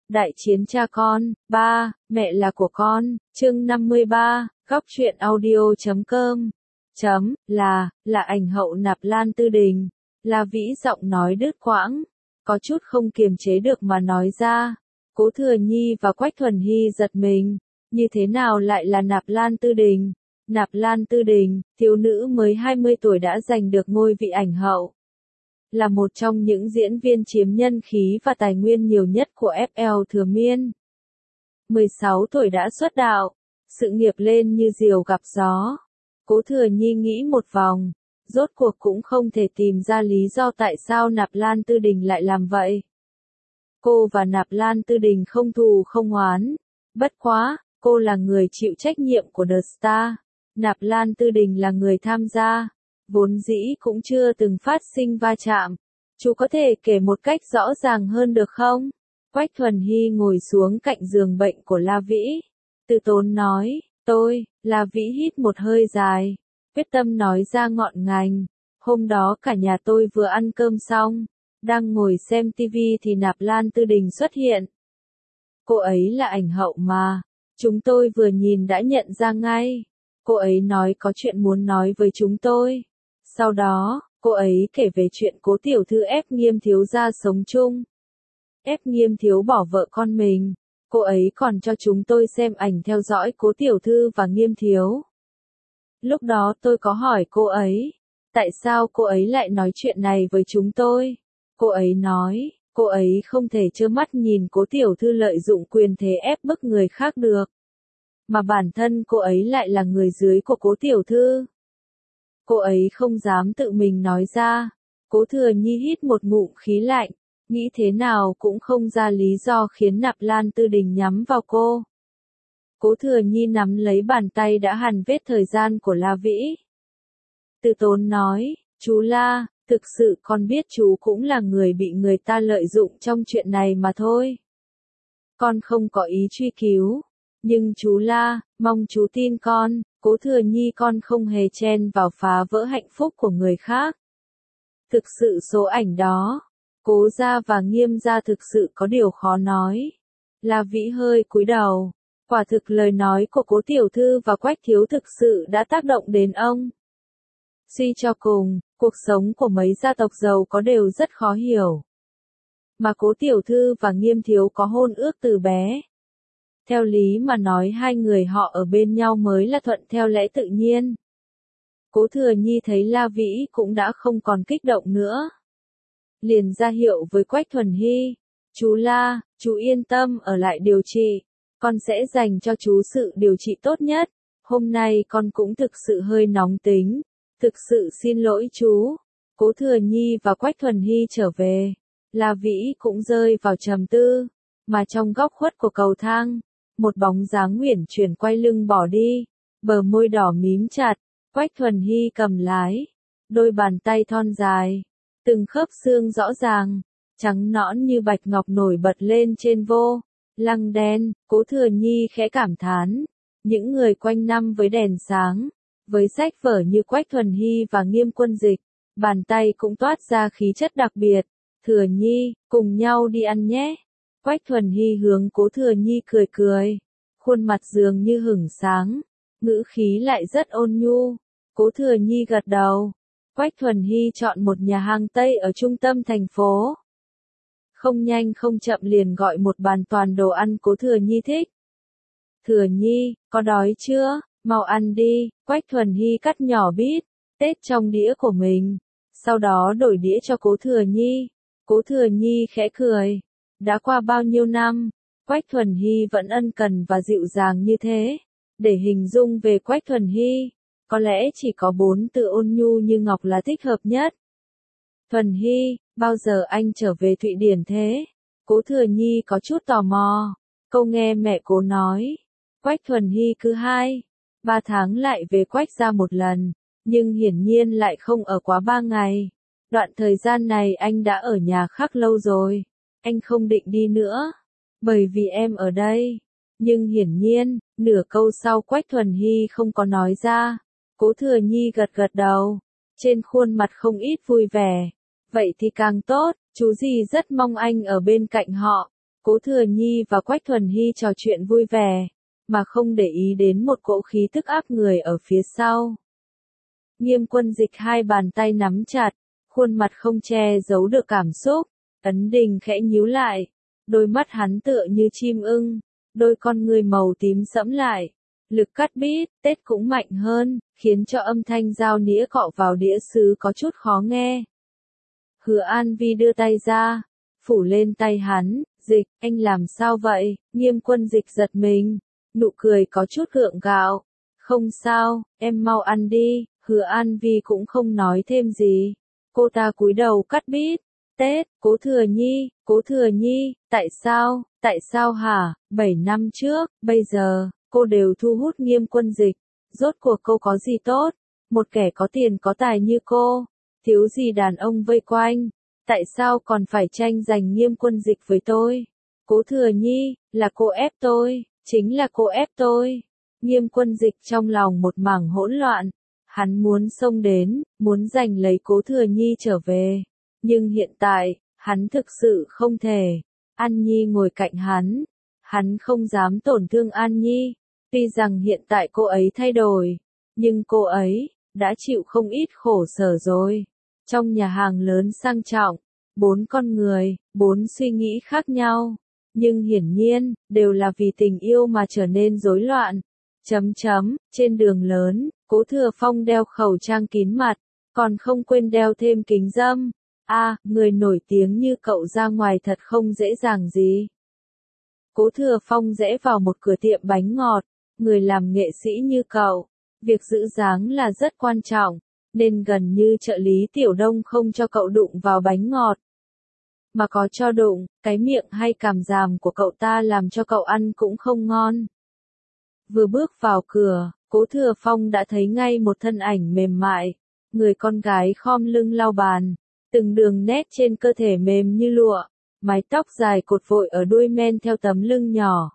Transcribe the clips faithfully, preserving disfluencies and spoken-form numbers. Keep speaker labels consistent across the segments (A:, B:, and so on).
A: Đại chiến cha con, ba, mẹ là của con, chương năm mươi ba, góc truyện audio chấm com, chấm, là, là ảnh hậu Nạp Lan Tư Đình, La Vĩ giọng nói đứt quãng, có chút không kiềm chế được mà nói ra. Cố Thừa Nhi và Quách Thuần Hy giật mình, như thế nào lại là Nạp Lan Tư Đình? Nạp Lan Tư Đình, thiếu nữ mới hai mươi tuổi đã giành được ngôi vị ảnh hậu. Là một trong những diễn viên chiếm nhân khí và tài nguyên nhiều nhất của ép lờ Thừa Miên. mười sáu tuổi đã xuất đạo, sự nghiệp lên như diều gặp gió. Cố Thừa Nhi nghĩ một vòng, rốt cuộc cũng không thể tìm ra lý do tại sao Nạp Lan Tư Đình lại làm vậy. Cô và Nạp Lan Tư Đình không thù không oán, bất quá, cô là người chịu trách nhiệm của The Star, Nạp Lan Tư Đình là người tham gia, vốn dĩ cũng chưa từng phát sinh va chạm. Chú có thể kể một cách rõ ràng hơn được không? Quách Thuần Hy ngồi xuống cạnh giường bệnh của La Vĩ, từ tốn nói, tôi, La Vĩ hít một hơi dài, quyết tâm nói ra ngọn ngành. Hôm đó cả nhà tôi vừa ăn cơm xong, đang ngồi xem tivi thì Nạp Lan Tư Đình xuất hiện. Cô ấy là ảnh hậu mà, chúng tôi vừa nhìn đã nhận ra ngay. Cô ấy nói có chuyện muốn nói với chúng tôi. Sau đó, cô ấy kể về chuyện Cố tiểu thư ép Nghiêm thiếu gia sống chung. Ép Nghiêm thiếu bỏ vợ con mình. Cô ấy còn cho chúng tôi xem ảnh theo dõi Cố tiểu thư và Nghiêm thiếu. Lúc đó tôi có hỏi cô ấy, tại sao cô ấy lại nói chuyện này với chúng tôi? Cô ấy nói, cô ấy không thể trơ mắt nhìn Cố tiểu thư lợi dụng quyền thế ép bức người khác được. Mà bản thân cô ấy lại là người dưới của Cố tiểu thư. Cô ấy không dám tự mình nói ra. Cố Thừa Nhi hít một ngụm khí lạnh, nghĩ thế nào cũng không ra lý do khiến Nạp Lan Tư Đình nhắm vào cô. Cố Thừa Nhi nắm lấy bàn tay đã hằn vết thời gian của La Vĩ. Từ tốn nói, chú La, thực sự con biết chú cũng là người bị người ta lợi dụng trong chuyện này mà thôi. Con không có ý truy cứu. Nhưng chú La, mong chú tin con, Cố Thừa Nhi con không hề chen vào phá vỡ hạnh phúc của người khác. Thực sự số ảnh đó, Cố gia và Nghiêm gia thực sự có điều khó nói. La Vĩ hơi cúi đầu, quả thực lời nói của Cố tiểu thư và Quách thiếu thực sự đã tác động đến ông. Suy cho cùng, cuộc sống của mấy gia tộc giàu có đều rất khó hiểu. Mà Cố tiểu thư và Nghiêm thiếu có hôn ước từ bé. Theo lý mà nói hai người họ ở bên nhau mới là thuận theo lẽ tự nhiên. Cố Thừa Nhi thấy La Vĩ cũng đã không còn kích động nữa. Liền ra hiệu với Quách Thuần Hy, chú La, chú yên tâm ở lại điều trị, con sẽ dành cho chú sự điều trị tốt nhất. Hôm nay con cũng thực sự hơi nóng tính, thực sự xin lỗi chú. Cố Thừa Nhi và Quách Thuần Hy trở về, La Vĩ cũng rơi vào trầm tư, mà trong góc khuất của cầu thang, một bóng dáng uyển chuyển quay lưng bỏ đi, bờ môi đỏ mím chặt, Quách Thuần Hy cầm lái, đôi bàn tay thon dài, từng khớp xương rõ ràng, trắng nõn như bạch ngọc nổi bật lên trên vô lăng đen. Cố Thừa Nhi khẽ cảm thán, những người quanh năm với đèn sáng, với sách vở như Quách Thuần Hy và Nghiêm Quân Dịch, bàn tay cũng toát ra khí chất đặc biệt. Thừa Nhi, cùng nhau đi ăn nhé. Quách Thuần Hy hướng Cố Thừa Nhi cười cười, khuôn mặt dường như hửng sáng, ngữ khí lại rất ôn nhu. Cố Thừa Nhi gật đầu. Quách Thuần Hy chọn một nhà hàng Tây ở trung tâm thành phố. Không nhanh không chậm liền gọi một bàn toàn đồ ăn Cố Thừa Nhi thích. Thừa Nhi, có đói chưa? Mau ăn đi. Quách Thuần Hy cắt nhỏ bít tết trong đĩa của mình, sau đó đổi đĩa cho Cố Thừa Nhi. Cố Thừa Nhi khẽ cười. Đã qua bao nhiêu năm, Quách Thuần Hy vẫn ân cần và dịu dàng như thế. Để hình dung về Quách Thuần Hy, có lẽ chỉ có bốn từ ôn nhu như ngọc là thích hợp nhất. Thuần Hy, bao giờ anh trở về Thụy Điển thế? Cố Thừa Nhi có chút tò mò. Câu nghe mẹ cố nói. Quách Thuần Hy cứ hai, ba tháng lại về Quách gia một lần, nhưng hiển nhiên lại không ở quá ba ngày. Đoạn thời gian này anh đã ở nhà khác lâu rồi. Anh không định đi nữa, bởi vì em ở đây. Nhưng hiển nhiên, nửa câu sau Quách Thuần Hy không có nói ra. Cố Thừa Nhi gật gật đầu, trên khuôn mặt không ít vui vẻ. Vậy thì càng tốt, chú gì rất mong anh ở bên cạnh họ. Cố Thừa Nhi và Quách Thuần Hy trò chuyện vui vẻ, mà không để ý đến một cỗ khí tức áp người ở phía sau. Nghiêm Quân Dịch hai bàn tay nắm chặt, khuôn mặt không che giấu được cảm xúc, Ấn Đình khẽ nhíu lại, đôi mắt hắn tựa như chim ưng, đôi con người màu tím sẫm lại, lực cắt bít, tết cũng mạnh hơn, khiến cho âm thanh dao nĩa cọ vào đĩa sứ có chút khó nghe. Hứa An Vi đưa tay ra, phủ lên tay hắn, Dịch, anh làm sao vậy? Nghiêm Quân Dịch giật mình, nụ cười có chút gượng gạo, không sao, em mau ăn đi. Hứa An Vi cũng không nói thêm gì, cô ta cúi đầu cắt bít. Tết, Cố Thừa Nhi, Cố Thừa Nhi, tại sao, tại sao hả? Bảy năm trước, bây giờ, cô đều thu hút Nghiêm Quân Dịch, rốt cuộc cô có gì tốt? Một kẻ có tiền có tài như cô, thiếu gì đàn ông vây quanh, tại sao còn phải tranh giành Nghiêm Quân Dịch với tôi? Cố Thừa Nhi, là cô ép tôi, chính là cô ép tôi. Nghiêm Quân Dịch trong lòng một mảng hỗn loạn, hắn muốn xông đến, muốn giành lấy Cố Thừa Nhi trở về. Nhưng hiện tại, hắn thực sự không thể. An Nhi ngồi cạnh hắn, hắn không dám tổn thương An Nhi. Tuy rằng hiện tại cô ấy thay đổi, nhưng cô ấy đã chịu không ít khổ sở rồi. Trong nhà hàng lớn sang trọng, bốn con người, bốn suy nghĩ khác nhau, nhưng hiển nhiên, đều là vì tình yêu mà trở nên rối loạn. Chấm chấm, trên đường lớn, Cố Thừa Phong đeo khẩu trang kín mặt, còn không quên đeo thêm kính râm. A, à, người nổi tiếng như cậu ra ngoài thật không dễ dàng gì. Cố Thừa Phong rẽ vào một cửa tiệm bánh ngọt, người làm nghệ sĩ như cậu, việc giữ dáng là rất quan trọng, nên gần như trợ lý Tiểu Đông không cho cậu đụng vào bánh ngọt. Mà có cho đụng, cái miệng hay cằm ràm của cậu ta làm cho cậu ăn cũng không ngon. Vừa bước vào cửa, Cố Thừa Phong đã thấy ngay một thân ảnh mềm mại, người con gái khom lưng lau bàn, từng đường nét trên cơ thể mềm như lụa, mái tóc dài cột vội ở đuôi men theo tấm lưng nhỏ,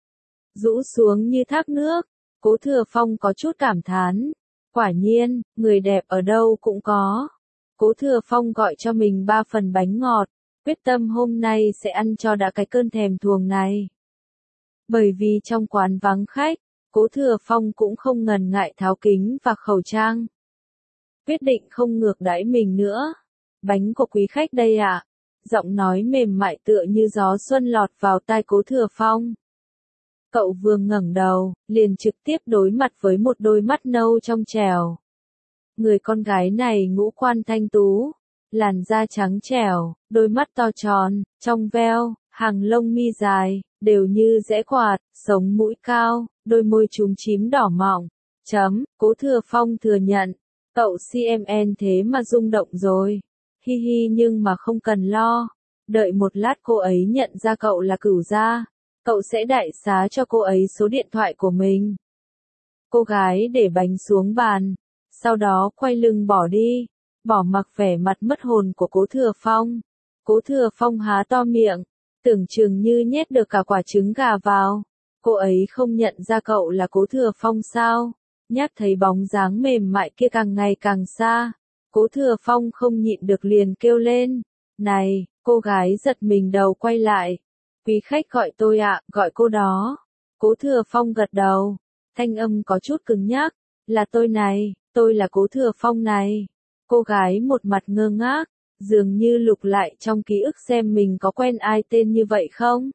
A: rũ xuống như thác nước. Cố Thừa Phong có chút cảm thán, quả nhiên, người đẹp ở đâu cũng có. Cố Thừa Phong gọi cho mình ba phần bánh ngọt, quyết tâm hôm nay sẽ ăn cho đã cái cơn thèm thuồng này. Bởi vì trong quán vắng khách, Cố Thừa Phong cũng không ngần ngại tháo kính và khẩu trang. Quyết định không ngược đãi mình nữa. Bánh của quý khách đây ạ. À? Giọng nói mềm mại tựa như gió xuân lọt vào tai Cố Thừa Phong. Cậu vừa ngẩng đầu, liền trực tiếp đối mặt với một đôi mắt nâu trong trẻo. Người con gái này ngũ quan thanh tú, làn da trắng trẻo, đôi mắt to tròn, trong veo, hàng lông mi dài, đều như rẽ quạt, sống mũi cao, đôi môi chúm chím đỏ mọng. Chấm, Cố Thừa Phong thừa nhận, cậu xê em en thế mà rung động rồi. Hi hi, nhưng mà không cần lo, đợi một lát cô ấy nhận ra cậu là Cửu Gia, cậu sẽ đại xá cho cô ấy số điện thoại của mình. Cô gái để bánh xuống bàn, sau đó quay lưng bỏ đi, bỏ mặc vẻ mặt mất hồn của Cố Thừa Phong. Cố Thừa Phong há to miệng, tưởng chừng như nhét được cả quả trứng gà vào. Cô ấy không nhận ra cậu là Cố Thừa Phong sao? Nhắc thấy bóng dáng mềm mại kia càng ngày càng xa, Cố Thừa Phong không nhịn được liền kêu lên. Này, cô gái giật mình đầu quay lại. Quý khách gọi tôi ạ, à, gọi cô đó. Cố Thừa Phong gật đầu, thanh âm có chút cứng nhắc. Là tôi này, tôi là Cố Thừa Phong này. Cô gái một mặt ngơ ngác, dường như lục lại trong ký ức xem mình có quen ai tên như vậy không.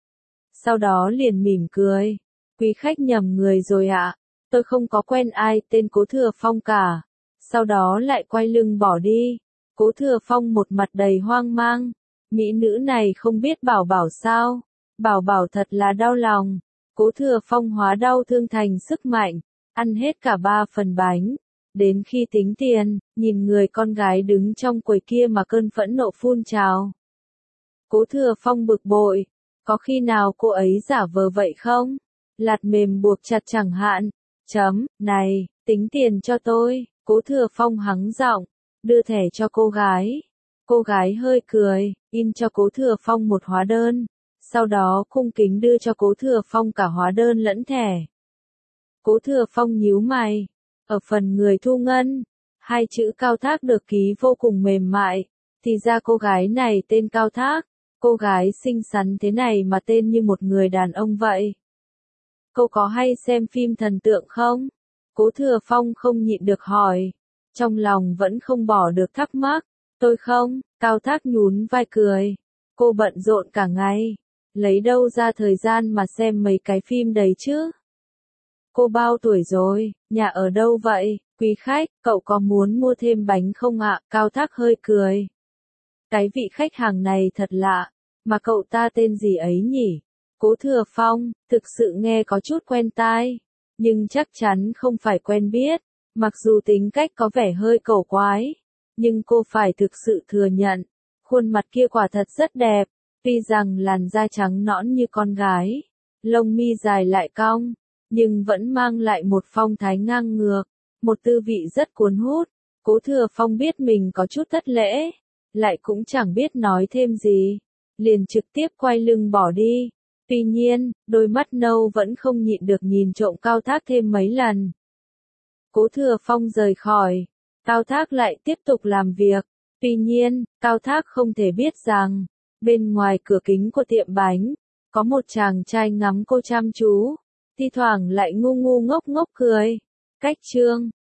A: Sau đó liền mỉm cười. Quý khách nhầm người rồi ạ, à? Tôi không có quen ai tên Cố Thừa Phong cả. Sau đó lại quay lưng bỏ đi. Cố Thừa Phong một mặt đầy hoang mang. Mỹ nữ này không biết Bảo Bảo sao? Bảo Bảo thật là đau lòng. Cố Thừa Phong hóa đau thương thành sức mạnh, ăn hết cả ba phần bánh. Đến khi tính tiền, nhìn người con gái đứng trong quầy kia mà cơn phẫn nộ phun trào. Cố Thừa Phong bực bội, có khi nào cô ấy giả vờ vậy không? Lạt mềm buộc chặt chẳng hạn. Chấm, này, tính tiền cho tôi. Cố Thừa Phong hắng giọng, đưa thẻ cho cô gái. Cô gái hơi cười, in cho Cố Thừa Phong một hóa đơn, sau đó cung kính đưa cho Cố Thừa Phong cả hóa đơn lẫn thẻ. Cố Thừa Phong nhíu mày, ở phần người thu ngân, hai chữ Cao Thác được ký vô cùng mềm mại, thì ra cô gái này tên Cao Thác, Cô gái xinh xắn thế này mà tên như một người đàn ông vậy. Cô có hay xem phim thần tượng không? Cố Thừa Phong không nhịn được hỏi. Trong lòng vẫn không bỏ được thắc mắc. Tôi không, Cao Thác nhún vai cười. Cô bận rộn cả ngày. Lấy đâu ra thời gian mà xem mấy cái phim đấy chứ? Cô bao tuổi rồi, nhà ở đâu vậy? Quý khách, cậu có muốn mua thêm bánh không ạ? Cao Thác hơi cười. Cái vị khách hàng này thật lạ, mà cậu ta tên gì ấy nhỉ? Cố Thừa Phong, thực sự nghe có chút quen tai, nhưng chắc chắn không phải quen biết, mặc dù tính cách có vẻ hơi cổ quái, nhưng cô phải thực sự thừa nhận, khuôn mặt kia quả thật rất đẹp, tuy rằng làn da trắng nõn như con gái, lông mi dài lại cong, nhưng vẫn mang lại một phong thái ngang ngược, một tư vị rất cuốn hút. Cố Thừa Phong biết mình có chút thất lễ, lại cũng chẳng biết nói thêm gì, liền trực tiếp quay lưng bỏ đi. Tuy nhiên, đôi mắt nâu vẫn không nhịn được nhìn trộm Cao Thác thêm mấy lần. Cố Thừa Phong rời khỏi, Cao Thác lại tiếp tục làm việc. Tuy nhiên, Cao Thác không thể biết rằng, bên ngoài cửa kính của tiệm bánh, có một chàng trai ngắm cô chăm chú, thi thoảng lại ngu ngu ngốc ngốc cười. Cách chương